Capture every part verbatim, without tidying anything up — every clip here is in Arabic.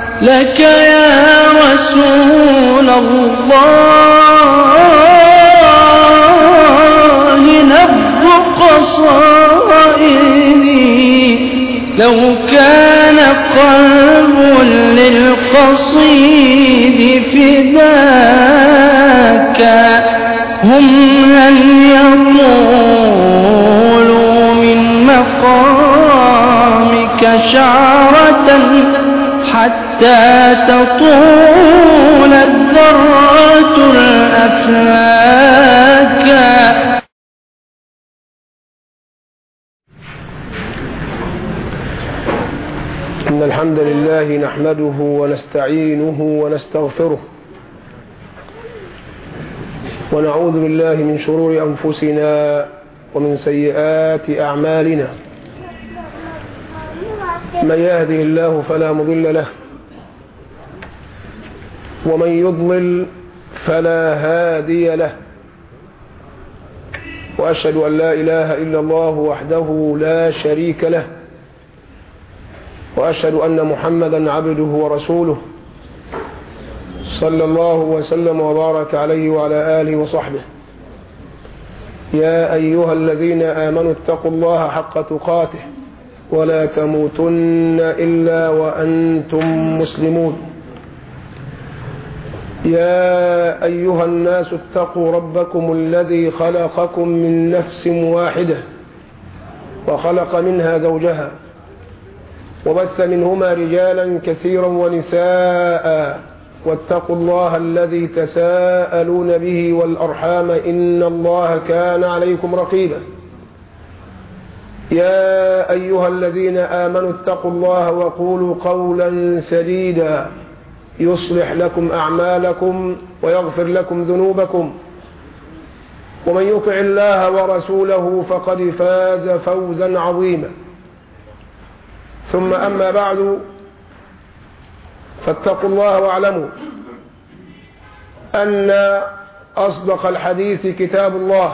لك يا رسول الله نبض قصائدي، لو كان قلب للقصيد فداك هم لن يطولوا من مقامك شعرة حتى تطول الذرات الأفلاك. إن الحمد لله نحمده ونستعينه ونستغفره، ونعوذ بالله من شرور أنفسنا ومن سيئات أعمالنا. من يهده الله فلا مضل له، ومن يضلل فلا هادي له، وأشهد أن لا إله إلا الله وحده لا شريك له، وأشهد أن محمدا عبده ورسوله صلى الله وسلم وبارك عليه وعلى آله وصحبه. يا أيها الذين آمنوا اتقوا الله حق تقاته ولا تموتن إلا وأنتم مسلمون. يا أيها الناس اتقوا ربكم الذي خلقكم من نفس واحدة وخلق منها زوجها وبث منهما رجالا كثيرا ونساء، واتقوا الله الذي تساءلون به والأرحام إن الله كان عليكم رقيبا. يا أيها الذين آمنوا اتقوا الله وقولوا قولا سديدا يصلح لكم أعمالكم ويغفر لكم ذنوبكم، ومن يطع الله ورسوله فقد فاز فوزا عظيما. ثم أما بعد، فاتقوا الله واعلموا أن أصدق الحديث كتاب الله،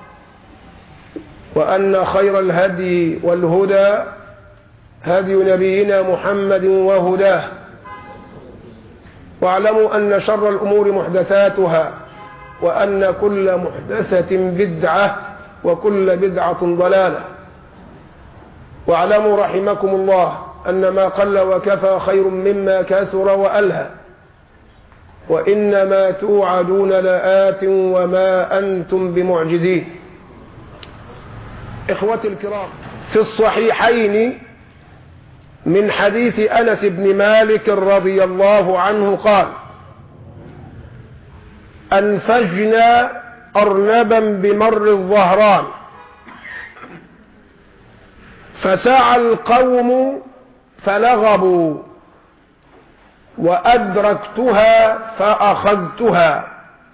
وأن خير الهدي والهدى هدي نبينا محمد وهداه، واعلموا أن شر الأمور محدثاتها، وأن كل محدثة بدعة وكل بدعة ضلالة. واعلموا رحمكم الله أن ما قل وكفى خير مما كثر وألهى، وإنما توعدون لآت وما أنتم بمعجزين. إخوتي الكرام، في الصحيحين من حديث أنس بن مالك رضي الله عنه قال: أنفجنا أرنبا بمر الظهران فسعى القوم فلغبوا، وأدركتها فأخذتها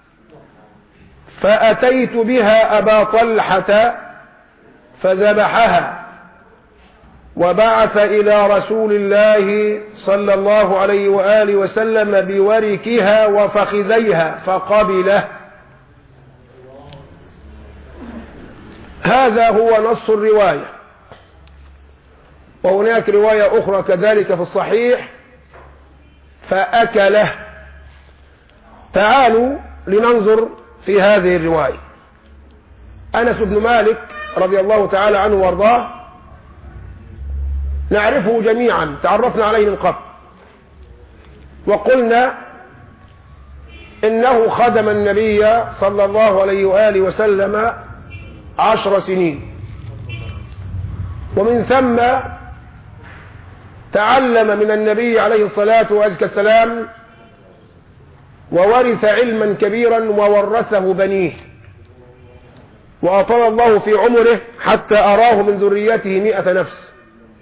فأتيت بها أبا طلحة فذبحها، وبعث إلى رسول الله صلى الله عليه وآله وسلم بوركها وفخذيها فقبله. هذا هو نص الرواية. وهناك رواية أخرى كذلك في الصحيح فأكله. تعالوا لننظر في هذه الرواية. أنس بن مالك رضي الله تعالى عنه وارضاه نعرفه جميعا، تعرفنا عليه من قبل، وقلنا إنه خدم النبي صلى الله عليه وآله وسلم عشر سنين، ومن ثم تعلم من النبي عليه الصلاة والسلام وورث علما كبيرا وورثه بنيه، وأطال الله في عمره حتى أراه من ذريته مئة نفس.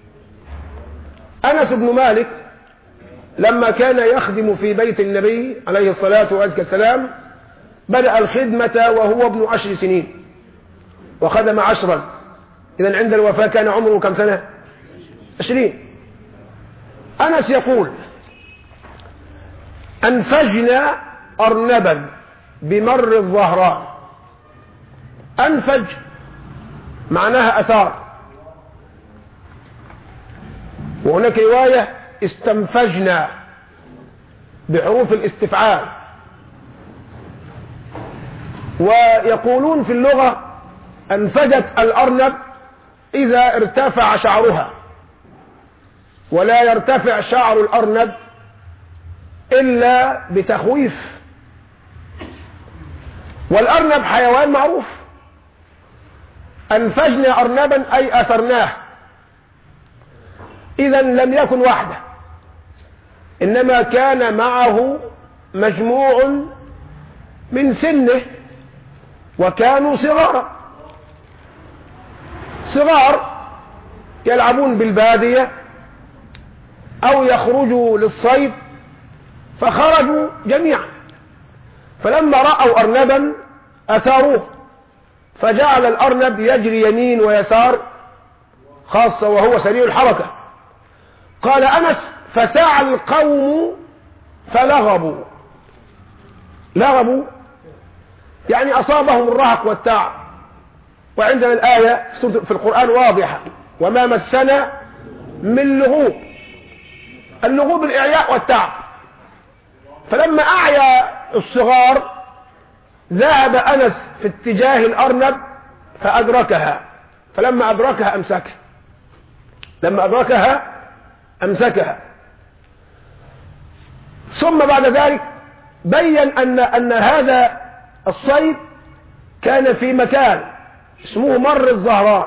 أنس بن مالك لما كان يخدم في بيت النبي عليه الصلاة والسلام بدأ الخدمة وهو ابن عشر سنين وخدم عشرا، إذن عند الوفاة كان عمره كم سنة؟ عشرين. أنس يقول: أنفجنا أرنبا بمر الظهران. أنفج معناها أثار، وهناك رواية استنفجنا بحروف الاستفعال. ويقولون في اللغة أنفجت الأرنب إذا ارتفع شعرها، ولا يرتفع شعر الأرنب إلا بتخويف. والأرنب حيوان معروف. أنفجنا أرنبا أي أثرناه، إذا لم يكن وحده، إنما كان معه مجموع من سنه، وكانوا صغارا صغار يلعبون بالبادية أو يخرجوا للصيد، فخرجوا جميعا، فلما رأوا أرنبا أثاروه، فجعل الأرنب يجري يمين ويسار، خاصة وهو سريع الحركة. قال أنس: فسعى القوم فلغبوا. لغبوا يعني أصابهم الرهق والتعب. وعندنا الآية في القرآن واضحة: وما مسنا من لغوب. اللغوب الإعياء والتعب. فلما أعيا الصغار ذهب أنس في اتجاه الأرنب فأدركها، فلما أدركها أمسكها لما أدركها أمسكها ثم بعد ذلك بين أن, أن هذا الصيد كان في مكان اسمه مر الزهران.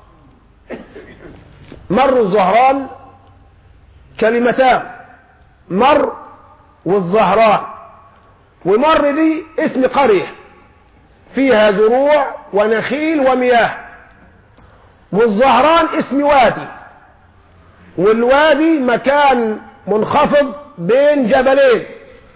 مر الزهران كلمتان: مر والزهران. ومر دي اسم قرية فيها زروع ونخيل ومياه، والزهران اسم وادي، والوادي مكان منخفض بين جبلين،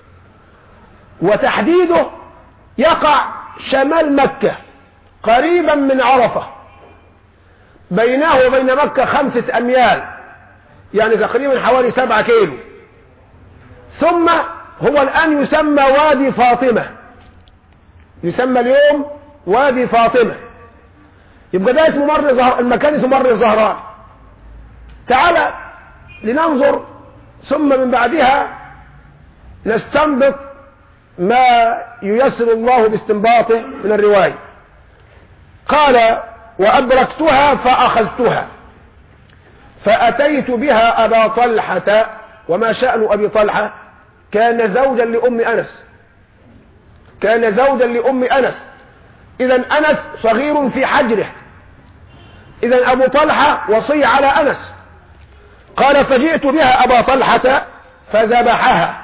وتحديده يقع شمال مكة قريبا من عرفة، بينه وبين مكة خمسة أميال، يعني تقريبا حوالي سبعة كيلو. ثم هو الآن يسمى وادي فاطمة، يسمى اليوم وادي فاطمة. يبقى ده اسمه مر زهر... المكان اسمه مر الزهران. تعال لننظر ثم من بعدها نستنبط ما ييسر الله باستنباطه من الرواية. قال: وأدركتها فأخذتها فأتيت بها أبا طلحة. وما شأن أبي طلحة؟ كان زوجا لأم أنس كان زوجا لأم أنس إذن أنس صغير في حجره، إذن أبو طلحة وصي على أنس. قال: فجئت بها أبا طلحة فذبحها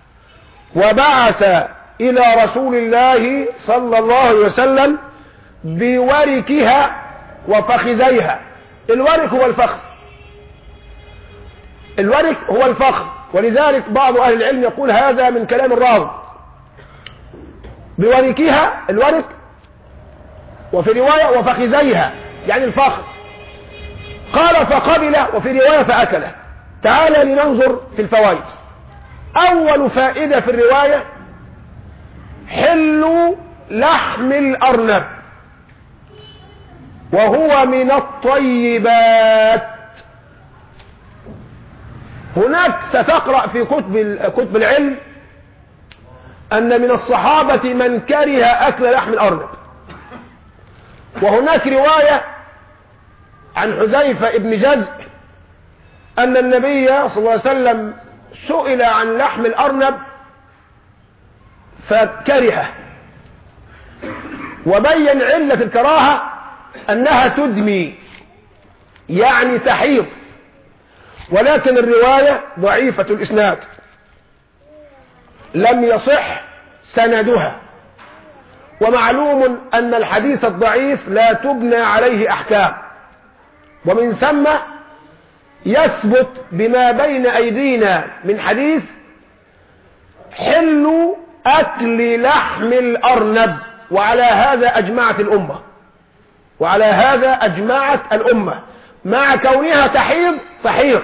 وبعث إلى رسول الله صلى الله عليه وسلم بوركها وفخذيها. الورك هو الفخذ الورك هو الفخذ ولذلك بعض أهل العلم يقول هذا من كلام الراوي. بوركها الورك، وفي رواية وفخذيها يعني الفخذ. قال: فقبل، وفي رواية فأكله. تعال لننظر في الفوائد. أول فائدة في الرواية: حل لحم الأرنب، وهو من الطيبات. هناك ستقرأ في كتب كتب العلم أن من الصحابة من كره أكل لحم الأرنب. وهناك رواية عن حذيفة ابن جزء أن النبي صلى الله عليه وسلم سئل عن لحم الأرنب فكرهه، وبين علة الكراهة أنها تدمي يعني تحيض، ولكن الرواية ضعيفة الإسناد لم يصح سندها. ومعلوم أن الحديث الضعيف لا تبنى عليه أحكام، ومن ثم يثبت بما بين أيدينا من حديث حل أكل لحم الأرنب. وعلى هذا أجمعت الأمة وعلى هذا أجمعت الأمة مع كونها تحيض تحيض.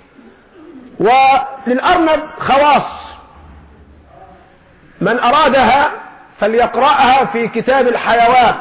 وللأرنب خواص، من أرادها فليقرأها في كتاب الحيوان.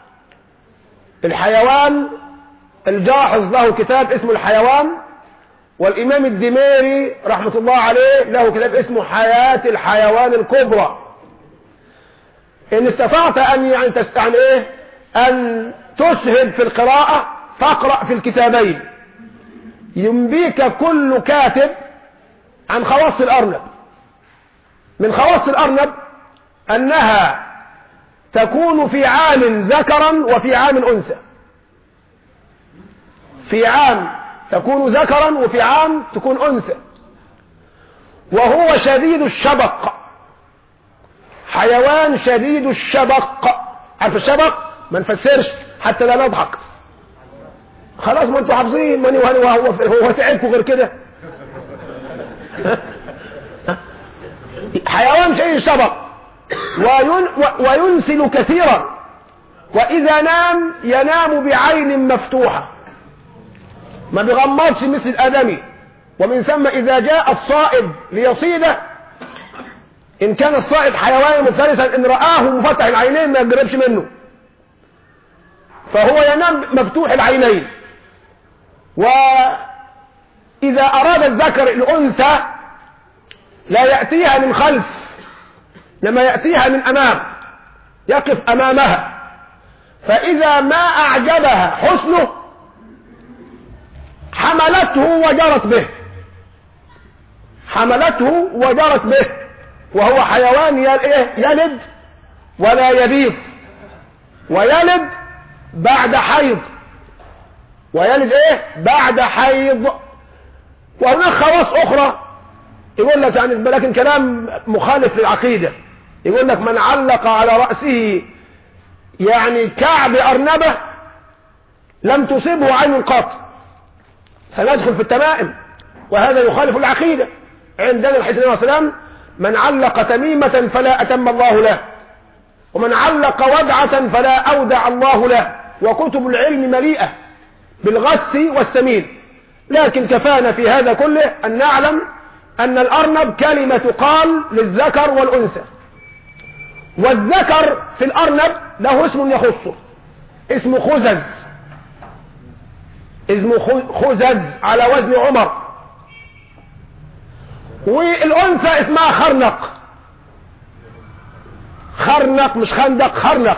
الحيوان الجاحظ له كتاب اسمه الحيوان، والإمام الدميري رحمة الله عليه له كتاب اسمه حياة الحيوان الكبرى. إن استطعت أن يعني تستعني إيه أن تسهل في القراءة فاقرأ في الكتابين. ينبيك كل كاتب عن خواص الأرنب. من خواص الأرنب أنها تكون في عام ذكرا وفي عام أنثى. في عام تكون ذكرا وفي عام تكون أنثى. وهو شديد الشبق، حيوان شديد الشبق. عارف الشبق؟ ما نفسرش حتى لا نضحك، خلاص ما انتوا حافظين. ماني وهو هو هو تعبكم غير كده. حيوان شديد الشبق وين وينسل كثيرا، وإذا نام ينام بعين مفتوحة ما بيغمضش مثل الآدمي. ومن ثم إذا جاء الصائد ليصيده، إن كان الصائد حيوانا مفترسا إن رآه مفتح العينين ما يقربش منه، فهو ينام مفتوح العينين. وإذا أراد الذكر الأنثى لا يأتيها من خلف، لما يأتيها من أمام، يقف أمامها. فإذا ما أعجبها حسنه حملته وجرت به، حملته وجرت به. وهو حيوان يلد ولا يبيض، ويلد بعد حيض، ويلد ايه بعد حيض. وهناك خواص اخرى يقول لك يعني لكن كلام مخالف للعقيدة. يقول لك من علق على رأسه يعني كعب أرنبة لم تصيبه عين قط. سندخل في التمائم وهذا يخالف العقيدة. عندنا الحديث صلى الله عليه وسلم من علق تميمة فلا أتم الله له، ومن علق ودعة فلا أودع الله له. وكتب العلم مليئة بالغث والسمين، لكن كفانا في هذا كله أن نعلم أن الأرنب كلمة تقال للذكر والأنثى. والذكر في الأرنب له اسم يخصه، اسمه خزز، اسمه خزز على وزن عمر. والأنثى اسمها خرنق، خرنق مش خندق، خرنق.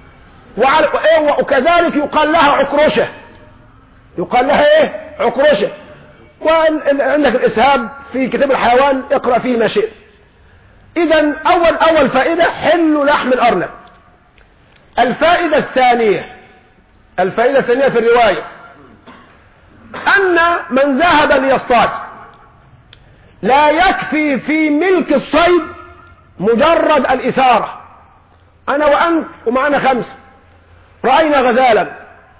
وكذلك يقال لها عكرشة، يقال لها ايه عكرشة. وعندك الإسهاب في كتاب الحيوان اقرأ فيه ما شئت. إذن أول أول فائدة حل لحم الأرنب. الفائدة الثانية، الفائدة الثانية في الرواية أن من ذهب ليصطاد لا يكفي في ملك الصيد مجرد الإثارة. أنا وأنت ومعنا خمسة رأينا غزالا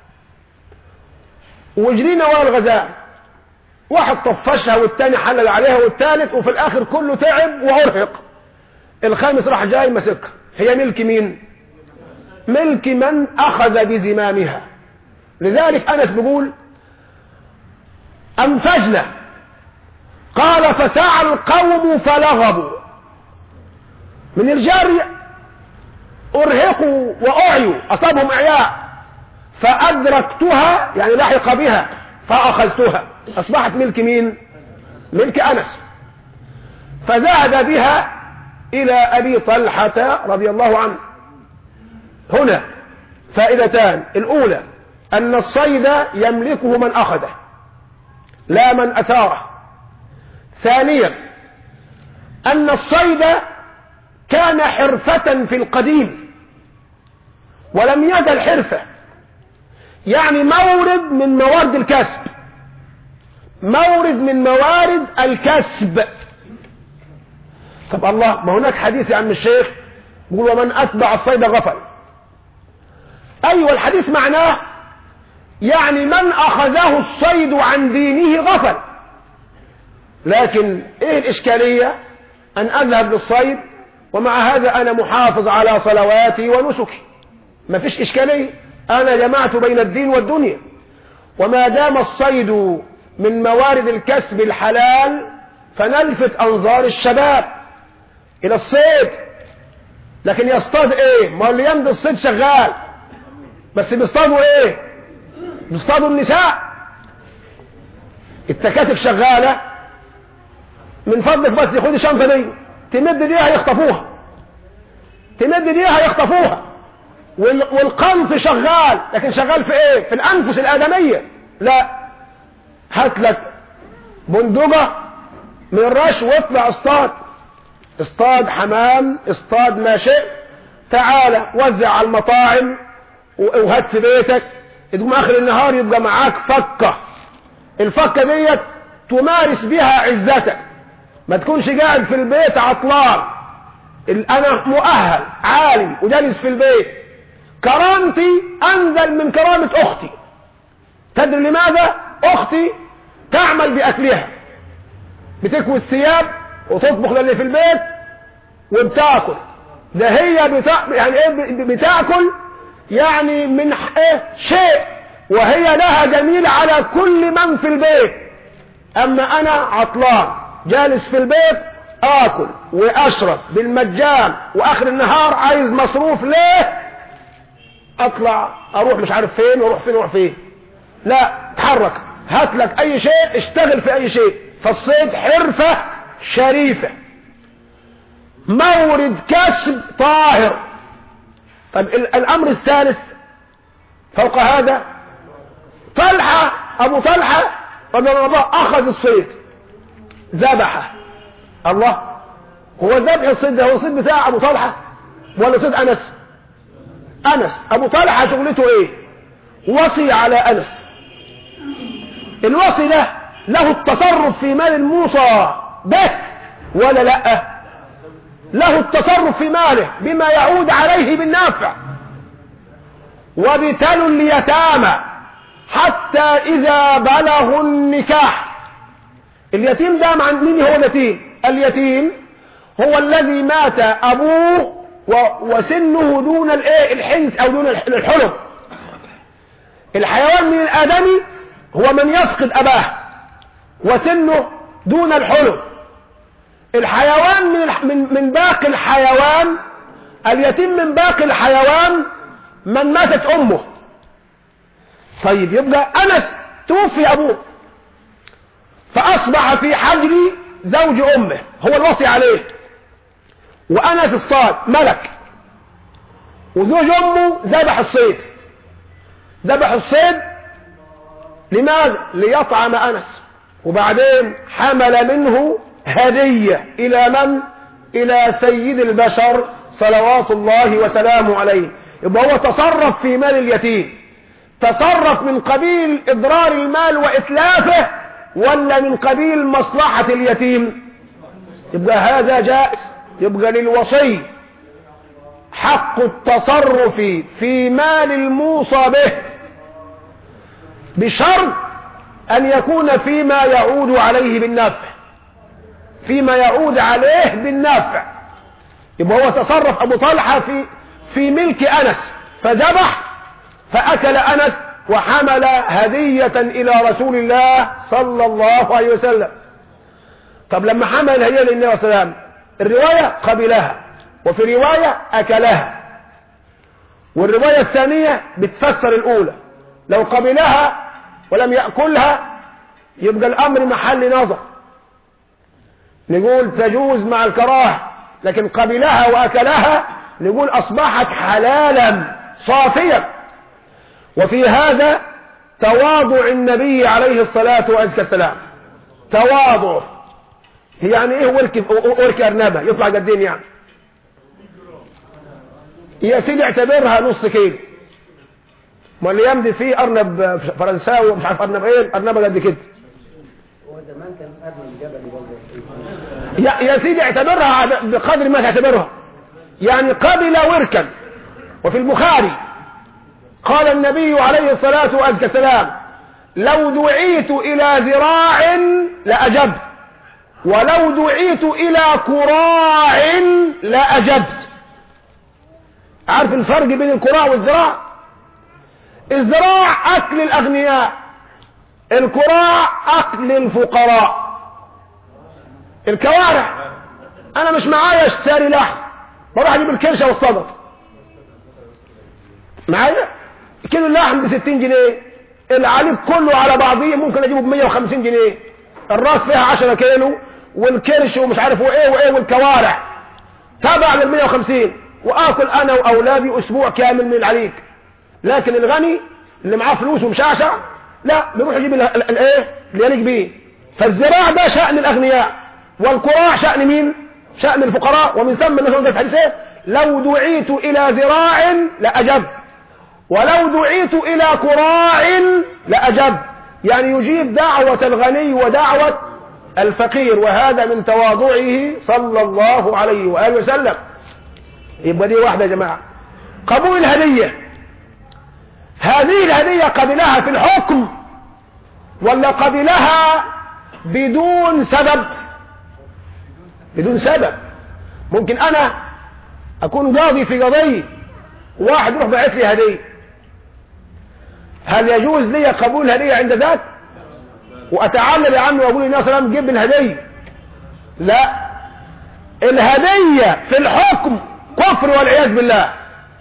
وجرينا ورا الغزال، واحد طفشها والتاني حلل عليها والتالت، وفي الآخر كله تعب وأرهق، الخامس راح جاي مسكها. هي ملك مين؟ ملك من أخذ بزمامها. لذلك أنس بيقول أنفجنا، قال فسعى القوم فلغبوا، من الجري أرهقوا وأعيوا، أصابهم إعياء، فأدركتها يعني لحق بها فأخذتها، أصبحت ملك مين؟ ملك أنس. فذهب بها إلى أبي طلحة رضي الله عنه. هنا فائدتان: الأولى أن الصيد يملكه من أخذه لا من أثاره. ثانيا أن الصيد كان حرفة في القديم ولم يزل حرفة، يعني مورد من موارد الكسب، مورد من موارد الكسب. طب الله، ما هناك حديث يا عم الشيخ يقول ومن أتبع الصيد غفل. أيوة الحديث معناه يعني من أخذه الصيد عن دينه غفل. لكن إيه الإشكالية؟ أن أذهب للصيد ومع هذا أنا محافظ على صلواتي ونسكي، ما فيش إشكالية، أنا جمعت بين الدين والدنيا. وما دام الصيد من موارد الكسب الحلال فنلفت أنظار الشباب إلى الصيد. لكن يصطاد إيه؟ ما اللي يمضي الصيد شغال، بس بيصطادوا إيه؟ بيصطادوا النساء. التكاتك شغالة، من فضلك بس خد الشنطة دي، تمد ديها يخطفوها، تمد ديها يخطفوها. والقنص شغال، لكن شغال في ايه؟ في الانفس الادمية. لا، هات لك بندقة من رش واطلع اصطاد، اصطاد حمام، اصطاد ما شئت، تعالى وزع على المطاعم وهات في بيتك، تقوم اخر النهار يبقى معاك فكة. الفكة ديت تمارس بها عزتك، ما تكونش قاعد في البيت عطلان. انا مؤهل عالي وجالس في البيت، كرامتي انزل من كرامة اختي. تدري لماذا؟ اختي تعمل باكلها، بتكوي الثياب وتطبخ للي في البيت وبتاكل. ده هي بتا... يعني ايه بتاكل؟ يعني من ايه شيء، وهي لها جميل على كل من في البيت. اما انا عطلان جالس في البيت اكل واشرب بالمجان، واخر النهار عايز مصروف. ليه؟ اطلع اروح مش عارف فين واروح فين واروح فين. لا، تحرك، هات لك اي شيء، اشتغل في اي شيء. فالصيد حرفة شريفة، مورد كسب طاهر. طيب الامر الثالث فوق هذا، طلحة ابو طلحة رضي الله عنه اخذ الصيد ذبحه. الله، هو ذبح الصيد ده هو الصيد بتاع ابو طلحة ولا صيد انس؟ انس. ابو طلحة شغلته ايه؟ وصي على انس. الوصي ده له التصرف في مال الموصى به ولا لا؟ له التصرف في ماله بما يعود عليه بالنافع. وابتلوا اليتامى حتى اذا بلغوا النكاح. اليتيم ده مع مين هو اليتيم؟ اليتيم هو الذي مات ابوه وسنه دون الايه الحنث او دون الحلم. الحيوان من الادمي هو من يفقد اباه وسنه دون الحلم. الحيوان من من من باقي الحيوان، اليتيم من باقي الحيوان من ماتت امه. طيب يبقى انس توفي ابوه فاصبح في حجر زوج امه، هو الوصي عليه. وانس اصطاد ملك، وزوج امه ذبح الصيد. ذبح الصيد لماذا؟ ليطعم انس. وبعدين حمل منه هدية الى من؟ الى سيد البشر صلوات الله وسلامه عليه. يبقى هو تصرف في مال اليتيم، تصرف من قبيل اضرار المال واتلافه ولا من قبيل مصلحة اليتيم؟ يبقى هذا جائز. يبقى للوصي حق التصرف في مال الموصى به بشرط ان يكون فيما يعود عليه بالنفع، فيما يعود عليه بالنفع. يبقى هو تصرف ابو طلحة في في ملك انس، فذبح فاكل انس وحمل هدية الى رسول الله صلى الله عليه وسلم. طب لما حمل الهدية للنبي صلى الله عليه وسلم، الرواية قبلها وفي رواية اكلها، والرواية الثانية بتفسر الاولى. لو قبلها ولم يأكلها يبقى الامر محل نظر، نقول تجوز مع الكراهة. لكن قبلها واكلها نقول اصبحت حلالا صافيا. وفي هذا تواضع النبي عليه الصلاة والسلام. تواضع يعني ايه؟ ورك ورك ارنبه يطلع قدين يعني يا سيدي اعتبرها نص كيلو، ما اللي يمضي فيه ارنب فرنساوي مش عارف ارنب ايه، ارنبه قد كده. هو زمان كان ارنب جبلي يا يا سيدي اعتبرها بقدر ما تعتبرها، يعني قبل وركا. وفي البخاري قال النبي عليه الصلاة والسلام: لو دعيت الى ذراع لاجبت، ولو دعيت الى كراع لاجبت. عارف الفرق بين الكراع والذراع؟ الذراع اكل الاغنياء، الكراع اكل الفقراء. الكوارع انا مش معايا اشتري لحم، بروح اجيب الكرشه والصدف معايا. كيلو اللحم ب ستين جنيه، العليق كله على بعضيه ممكن اجيبه ب مية وخمسين جنيه، الراس فيها عشرة كيلو والكرش ومش عارف وايه وايه والكوارع تابع لل مية وخمسين، واكل انا واولادي اسبوع كامل من العليق. لكن الغني اللي معاه فلوس ومشعشع لا، بيروح يجيب الايه اللي يليق بيه. فالزراع ده شأن الاغنياء، والكراع شأن مين؟ شأن الفقراء. ومن ثم النبي في حديثه لو دعيت الى ذراع لاجب ولو دعيت الى كراع لاجب، يعني يجيب دعوة الغني ودعوة الفقير، وهذا من تواضعه صلى الله عليه وآله وسلم. يبقى دي واحدة يا جماعة. قبول الهدية، هذه الهدية قبلها في الحكم ولا قبلها بدون سبب؟ بدون سبب. ممكن انا اكون قاضي في قضية، واحد يروح باعث لي هدية، هل يجوز لي قبول الهدية عند ذاك واتعلم يا عمي واقول للناس سلام جيب الهدية؟ لا، الهدية في الحكم كفر والعياذ بالله،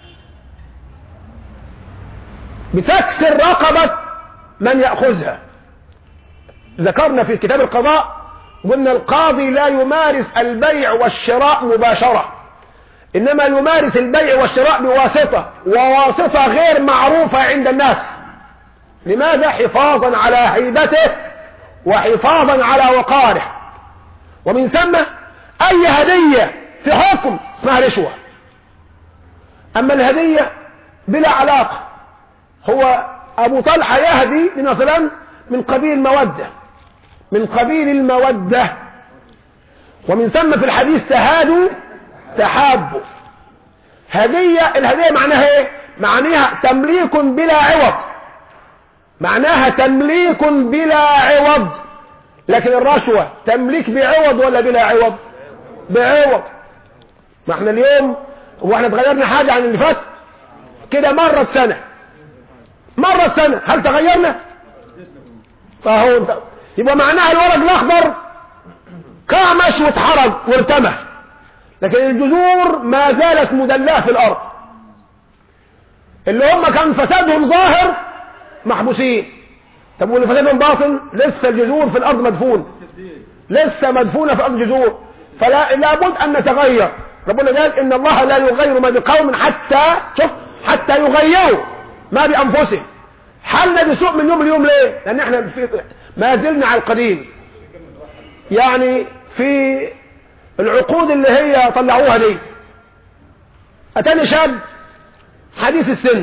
بتكسر رقبة من يأخذها. ذكرنا في كتاب القضاء قلنا القاضي لا يمارس البيع والشراء مباشرة، إنما يمارس البيع والشراء بواسطة، وواسطة غير معروفة عند الناس. لماذا؟ حفاظا على هيبته وحفاظا على وقاره. ومن ثم أي هدية في حكم اسمها رشوة. أما الهدية بلا علاقة، هو أبو طلحة يهدي مثلا من قبيل المودة، من قبيل المودة. ومن ثم في الحديث تهادوا تحابوا. هدية، الهدية معناها ايه؟ معناها تمليك بلا عوض، معناها تمليك بلا عوض. لكن الرشوة تمليك بعوض ولا بلا عوض؟ بعوض. ما احنا اليوم هو احنا تغيرنا حاجة عن اللي فات؟ كده مرت سنة مرت سنة، هل تغيرنا؟ فهو يبقى معناها الورق الاخضر كعمش واتحرق وارتمى، لكن الجذور ما زالت مدلاه في الارض. اللي هم كان فسادهم ظاهر محبوسين. طب واللي فسادهم باطن لسه الجذور في الارض مدفون، لسه مدفونه في الارض جذور. فلا لابد ان نتغير. ربنا قال ان الله لا يغير ما بقوم حتى شوف حتى يغيروا ما بانفسهم. حالنا بسوء من يوم ليوم ليه؟ لان احنا في ما زلنا على القديم. يعني في العقود اللي هي طلعوها دي اتاني شاب حديث السن،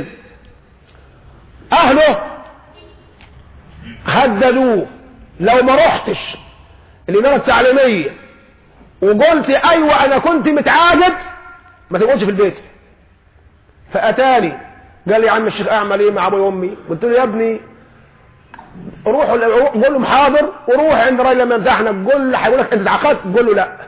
اهله هددوه لو ما رحتش الاداره التعليميه وقلت ايوه انا كنت متعاقد ما تقعدش في البيت. فاتاني قال لي يا عم الشيخ اعمل ايه مع ابوي وامي؟ قلت له يا ابني روح قول لهم حاضر، وروح عند الراجل لما يمتحنك قول له هيقول لك انت اتعاقدت، قول له لا،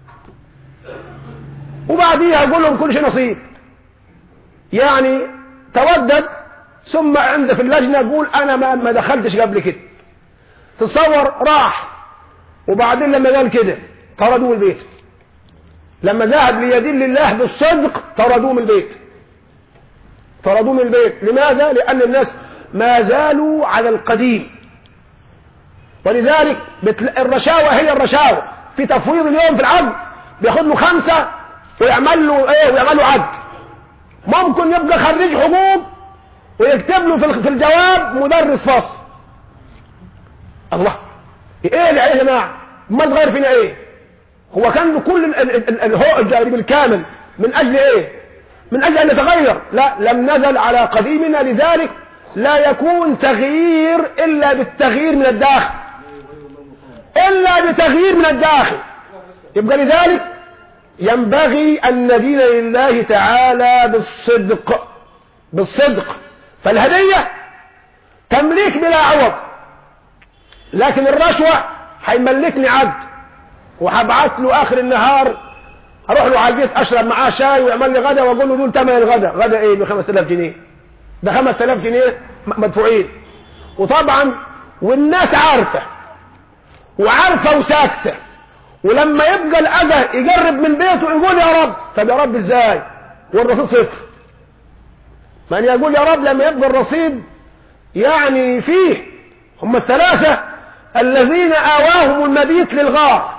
وبعديها قول لهم كل شيء نصيب. يعني تودد، ثم عند في اللجنه قول انا ما ما دخلتش قبل كده. تصور راح، وبعدين لما قال كده طردوه من البيت. لما ذهب ليدل الله بالصدق طردوه من البيت، طردوه من البيت. لماذا؟ لأن الناس ما زالوا على القديم. ولذلك الرشاوى هي الرشاوى. في تفويض اليوم في العقد بياخد له خمسة ويعمل له ايه ويعمل له عقد. ممكن يبقى خريج حقوق ويكتب له في الجواب مدرس فصل. الله، ايه اللي يا جماعه؟ ما تغير فينا ايه؟ هو كان كل الهوء بالكامل من اجل ايه؟ من اجل ان نتغير. لا، لم نزل على قديمنا. لذلك لا يكون تغيير الا بالتغيير من الداخل، الا بتغيير من الداخل. يبقى لذلك ينبغي ان ندين لله تعالى بالصدق، بالصدق. فالهدية تمليك بلا عوض، لكن الرشوة هيملكني عبد وهبعت له اخر النهار اروح له على البيت اشرب معاه شاي ويعمل لي غدا واقول له دول ثمن الغدا. غدا ايه ب خمسة آلاف جنيه؟ ده خمسة آلاف جنيه مدفوعين. وطبعا والناس عارفه وعارفه وساكته، ولما يبقى الاذى يجرب من بيته يقول يا رب. طب يا رب ازاي والرصيد صفر؟ من يقول يا رب لما يبقى الرصيد يعني فيه هم الثلاثة الذين آواهم المبيت للغار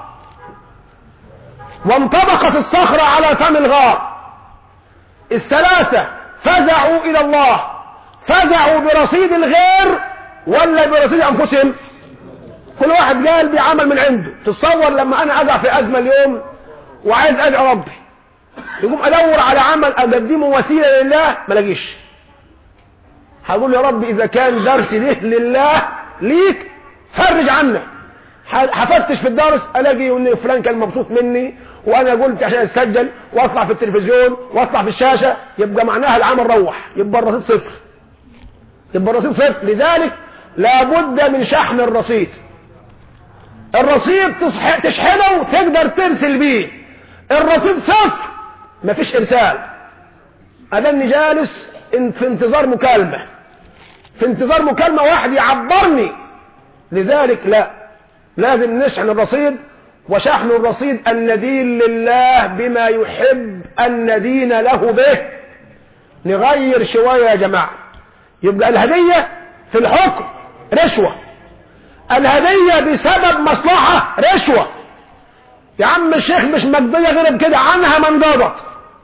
وانطبقت الصخرة على فم الغار. الثلاثة فزعوا إلى الله، فزعوا برصيد الغير ولا برصيد أنفسهم؟ كل واحد قال بعمل من عنده. تصور لما أنا أقع في أزمة اليوم وعايز أدعو ربي، يقوم أدور على عمل أقدمه وسيلة لله ما لاقيش، هقول يا رب إذا كان درسي له لله ليك فرج عنك. هفتش في الدرس ألاقي إن فلان كان مبسوط مني وأنا قلت عشان أسجل وأطلع في التلفزيون وأطلع في الشاشة، يبقى معناها العمل روح، يبقى الرصيد صفر، يبقى الرصيد صفر. لذلك لابد من شحن الرصيد. الرصيد تشحنه تقدر ترسل بيه، الرصيد صفر مفيش إرسال. أنا إني جالس في انتظار مكالمة، في انتظار مكالمة واحد يعبرني. لذلك لا، لازم نشحن الرصيد، وشحن الرصيد أن ندين لله بما يحب أن ندين له به. نغير شوية يا جماعة. يبقى الهدية في الحكم رشوة، الهدية بسبب مصلحة رشوة. يا عم الشيخ مش مقضية غير بكده، عنها من ضبط.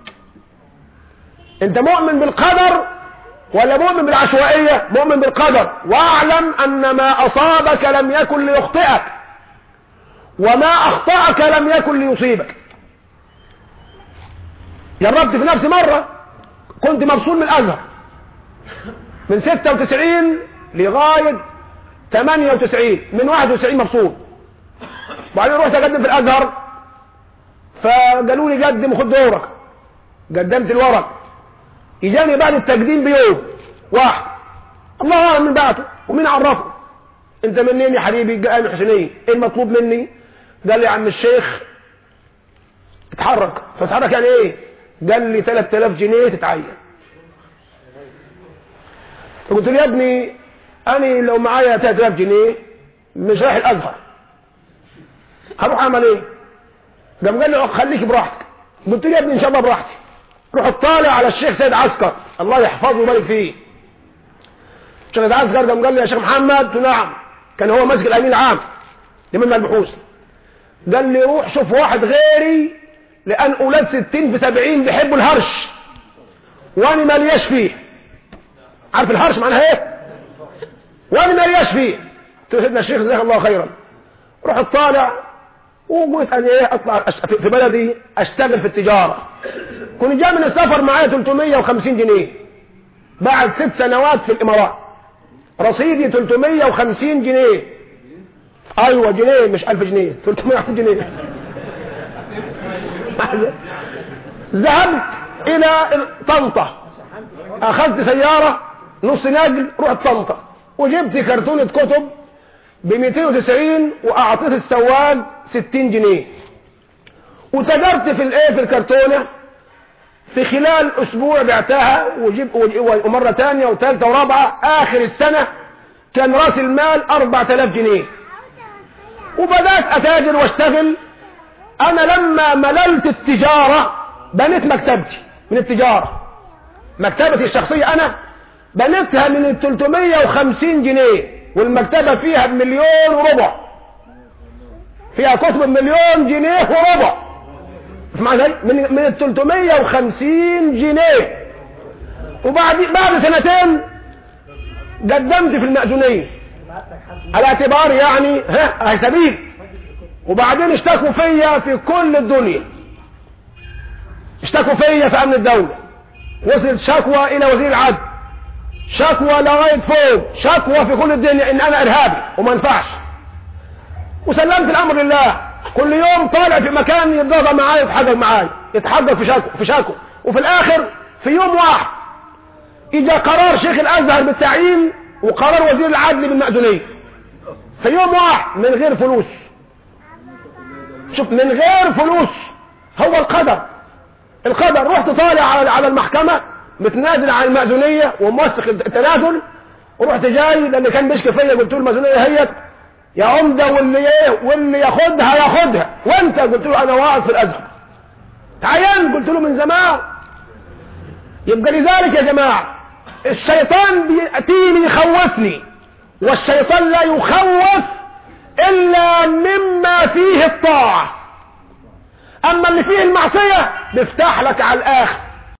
انت مؤمن بالقدر ولا مؤمن بالعشوائية؟ مؤمن بالقدر. واعلم ان ما اصابك لم يكن ليخطئك وما اخطأك لم يكن ليصيبك. جربت في نفسي مرة، كنت مبسوط من الازهر من ستة وتسعين لغاية ثمانية وتسعين، من واحد وتسعين مبسوط. وبعدين رحت اقدم في الازهر، فقالوا لي قدم وخد دورك. قدمت الورق، يجاني بعد التقديم بيوم واحد، الله اعلم من بعته ومين عرفه. انت منين يا حبيبي؟ قال من حسينيه. ايه المطلوب مني؟ قال لي يا عم الشيخ اتحرك. فاتحرك يعني ايه؟ قال لي ثلاثة آلاف جنيه تتعين. فقلت له يا ابني انا لو معايا ثلاثة آلاف جنيه مش رايح الازهر، هروح اعمل ايه؟ قام قال لي خليك براحتك. قلت له يا ابني ان شاء الله براحتي. روح اطالع على الشيخ سيد عسكر الله يحفظه ويبارك فيه. الشيخ سيد عسكر قام قال لي يا شيخ محمد. قلت له نعم. كان هو ماسك الامين العام لمجمع البحوث. قال لي روح شوف واحد غيري، لان اولاد ستين في سبعين بيحبوا الهرش وانا مالياش فيه. عارف الهرش معناها ايه؟ وانا مالياش فيه. قلت له سيدنا الشيخ جزاك الله خيرا. روح اطالع، وقلت ان ايه اطلع في بلدي اشتغل في التجارة. كنت جاي من السفر معايا ثلاثمية وخمسين جنيه بعد ست سنوات في الامارات. رصيدي ثلاثمية وخمسين جنيه. ايوه جنيه مش ألف جنيه، ثلاثمية وخمسين جنيه. ذهبت الى طنطا، اخذت سيارة نص نقل، رحت طنطا وجبت كرتونة كتب ب مئتين وتسعين واعطيت السواق ستين جنيه، وتجرت في الايه في الكرتونة. في خلال اسبوع بعتها وجيب ومرة تانية وثالثة ورابعة. اخر السنة كان راس المال اربعة آلاف جنيه، وبدأت اتاجر واشتغل. انا لما مللت التجارة بنيت مكتبتي من التجارة. مكتبتي الشخصية انا بنيتها من ال ثلاثمية وخمسين جنيه، والمكتبة فيها بمليون وربع، فيها كتب بمليون جنيه وربع. اسمع ازاي؟ من من ال ثلاثمية وخمسين جنيه. وبعد بعد سنتين قدمت في المأذونية على اعتبار يعني ها سبيل. وبعدين اشتكوا فيا في كل الدنيا، اشتكوا فيا في امن الدولة، وصلت شكوى الى وزير العدل، شكوى لغاية فوق، شكوى في كل الدنيا ان انا ارهابي وما ينفعش. وسلمت الامر لله. كل يوم طالع في مكان يتضاغى معايا يتحقق معايا، يتحقق في شكوى في شكوى. وفي الاخر في يوم واحد اجى قرار شيخ الازهر بالتعيين وقرار وزير العدل بالمأذونية في يوم واحد من غير فلوس. شوف، من غير فلوس. هو القدر، القدر. رحت طالع على المحكمة متنازل عن المأذونية وموثق التنازل، ورحت جاي لان كان بيشكي فيا. قلت له المأذونية هي يا عمدة، واللي ايه واللي ياخدها ياخدها. وانت؟ قلت له انا واقف في الازهر تعين. قلت له من زمان. يبقى لذلك يا جماعة الشيطان بيأتيني يخوفني، والشيطان لا يخوف إلا مما فيه الطاعة. أما اللي فيه المعصية بيفتح لك على الآخر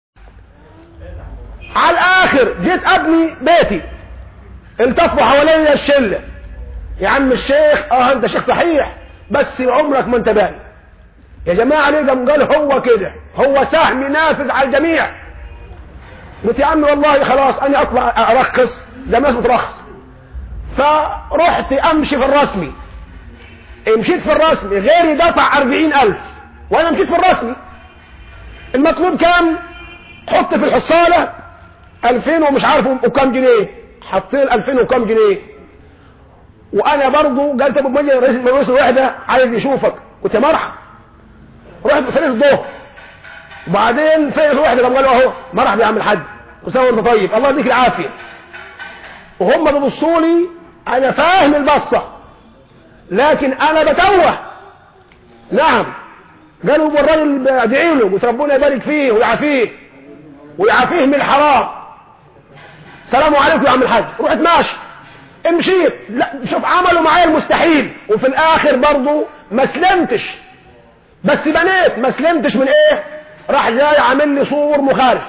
على الآخر. جيت أبني بيتي، التفوا حواليا الشلة، يا عم الشيخ اه انت شيخ صحيح بس عمرك ما انت باني. يا جماعة ليه؟ قام قال هو كده، هو سهم نافذ على الجميع. قلت يا عم والله خلاص انا اطلع ارخص زي الناس بترخص. فرحت امشي في الرسمي، مشيت في الرسمي غيري دفع اربعين الف وانا مشيت في الرسمي. المطلوب كام؟ حط في الحصالة الفين ومش عارف وكام جنيه، حطين الفين وكام جنيه. وانا برضو قلت ابو مجد رئيس مجلس الوحده عايز يشوفك، قلت يا مرحب. رحت صليت الظهر وبعدين فين الوحده؟ قام قالوا اهو مرحبا يا عم الحاج وسوي انت طيب الله يديك العافيه. وهم بيبصوا لي انا فاهم البصه لكن انا بتوه. نعم قالوا الراجل ادعي له، قلت ربنا يبارك فيه ويعافيه ويعافيه من الحرام. سلام عليكم يا عم الحاج. رحت ماشي امشيت، لا شوف عملوا معايا المستحيل وفي الاخر برضو ما سلمتش، بس بنيت ما سلمتش من ايه؟ راح جاي عامل لي صور مخالف.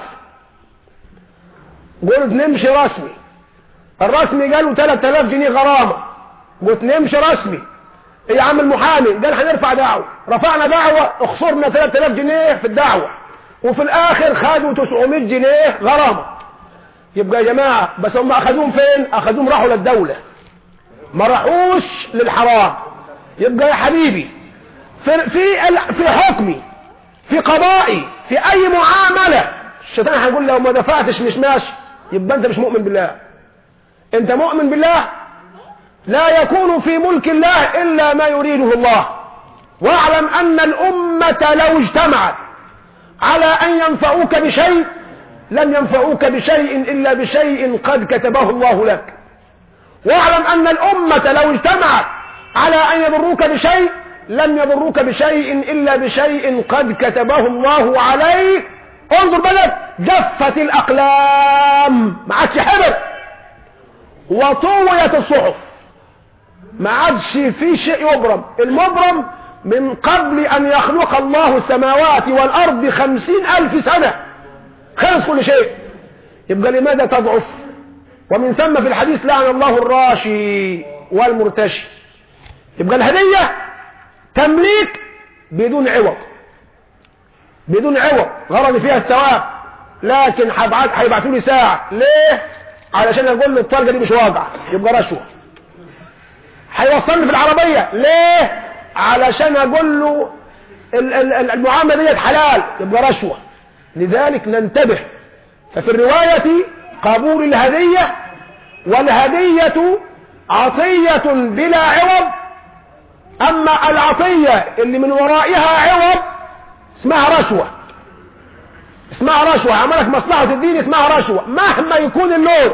قلت نمشي رسمي، الرسمي قالوا ثلاثة آلاف جنيه غرامه. قلت نمشي رسمي. ايه يا عم المحامي؟ قال هنرفع دعوه. رفعنا دعوه اخسرنا ثلاثة آلاف جنيه في الدعوه وفي الاخر خدوا تسعمائة جنيه غرامه. يبقى يا جماعة بس هم اخذوهم فين؟ اخذوهم راحوا للدولة ما راحوش للحرام. يبقى يا حبيبي في في في حكمي في قضائي في اي معاملة الشيطان هيقول لو ما دفعتش مش ماشي، يبقى انت مش مؤمن بالله. انت مؤمن بالله؟ لا يكون في ملك الله الا ما يريده الله. واعلم ان الامة لو اجتمعت على ان ينفعوك بشيء لم ينفعوك بشيء إلا بشيء قد كتبه الله لك. واعلم أن الأمة لو اجتمعت على أن يضروك بشيء لم يضروك بشيء إلا بشيء قد كتبه الله عليك. انظر بلد جفت الأقلام ما عادش حبر وطويت الصحف، ما عادش في شيء يبرم. المبرم من قبل أن يخلق الله السماوات والأرض خمسين ألف سنة خلص كل شيء. يبقى لماذا تضعف؟ ومن ثم في الحديث لعن الله الراشي والمرتشي. يبقى الهدية تمليك بدون عوض، بدون عوض غرض فيها الثواب، لكن هيبعتوا لي ساعة ليه؟ علشان اقول له الطرقة دي مش واقعة يبقى رشوة. هيوصلني في العربية ليه؟ علشان اقول له المعاملة دي حلال يبقى رشوة. لذلك ننتبه. ففي الرواية قبول الهدية، والهدية عطية بلا عوض. أما العطية اللي من ورائها عوض اسمها رشوة، اسمها رشوة. عملك مصلحة الدين اسمها رشوة مهما يكون اللون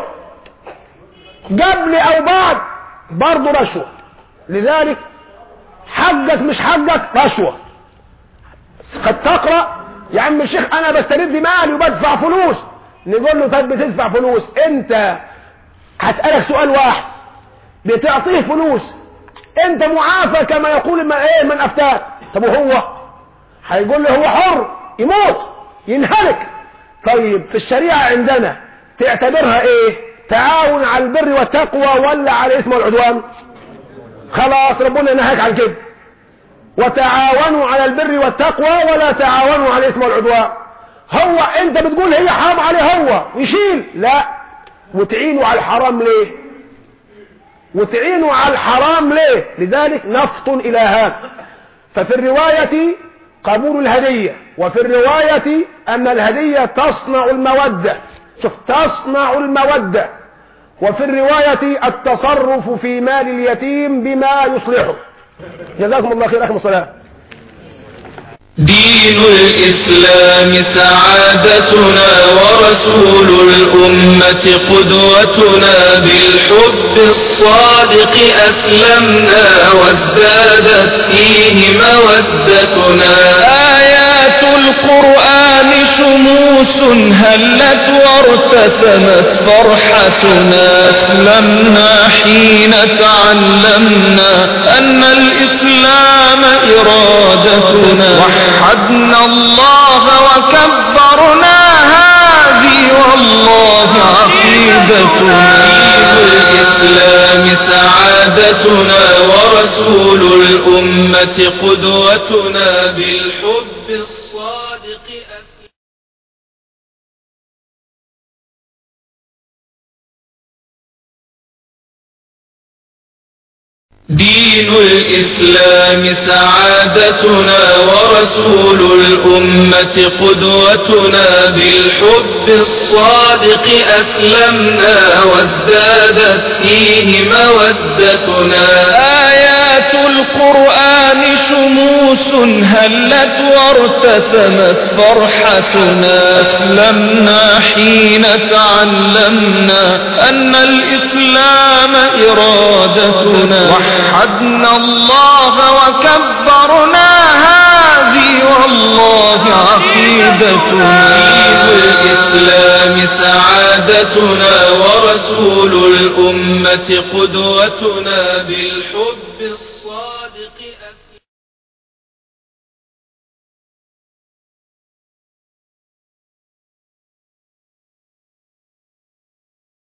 قبل أو بعد برضو رشوة. لذلك حقك مش حقك رشوة. قد تقرأ يا عم الشيخ انا بسترد مالي وبدفع فلوس، نقول له طيب بتدفع فلوس انت هسألك سؤال واحد، بتعطيه فلوس انت معافى كما يقول ما ايه من افتاك. طب وهو هيقول له هو حر يموت ينهلك. طيب في الشريعة عندنا تعتبرها ايه؟ تعاون على البر والتقوى ولا على الاسم والعدوان؟ خلاص ربنا نهاك عن كده، وتعاونوا على البر والتقوى ولا تعاونوا على الإثم والعدوان. هو انت بتقول هي حرام عليه هو ويشيل؟ لا. وتعينوا على الحرام ليه؟ وتعينوا على الحرام ليه؟ لذلك نفط إلى هذا. ففي الرواية قبول الهدية، وفي الرواية أن الهدية تصنع المودة. شوف تصنع المودة. وفي الرواية التصرف في مال اليتيم بما يصلحه. جزاكم الله خير. أخي الصلاة. دين الإسلام سعادتنا ورسول الأمة قدوتنا، بالحب الصادق أسلمنا وازدادت فيه مودتنا. آيات القرآن شموس هلت وارتسمت فرحتنا أسلمنا حين تعلمنا أن الإسلام إرادتنا وحدنا الله وكبرنا هذه والله عقيدتنا الإسلام سعادتنا ورسول الأمة قدوتنا بالحب الصادق أسلم. دين الإسلام سعادتنا ورسول الأمة قدوتنا بالحب الصادق أسلمنا وازدادت فيه مودتنا آيات القرآن شموس هلت وارتسمت فرحتنا أسلمنا حين تعلمنا أن الإسلام إرادتنا وحدنا الله وكبرنا هذه والله عقيدتنا الإسلام سعادتنا ورسول الأمة قدوتنا بالحب الصادق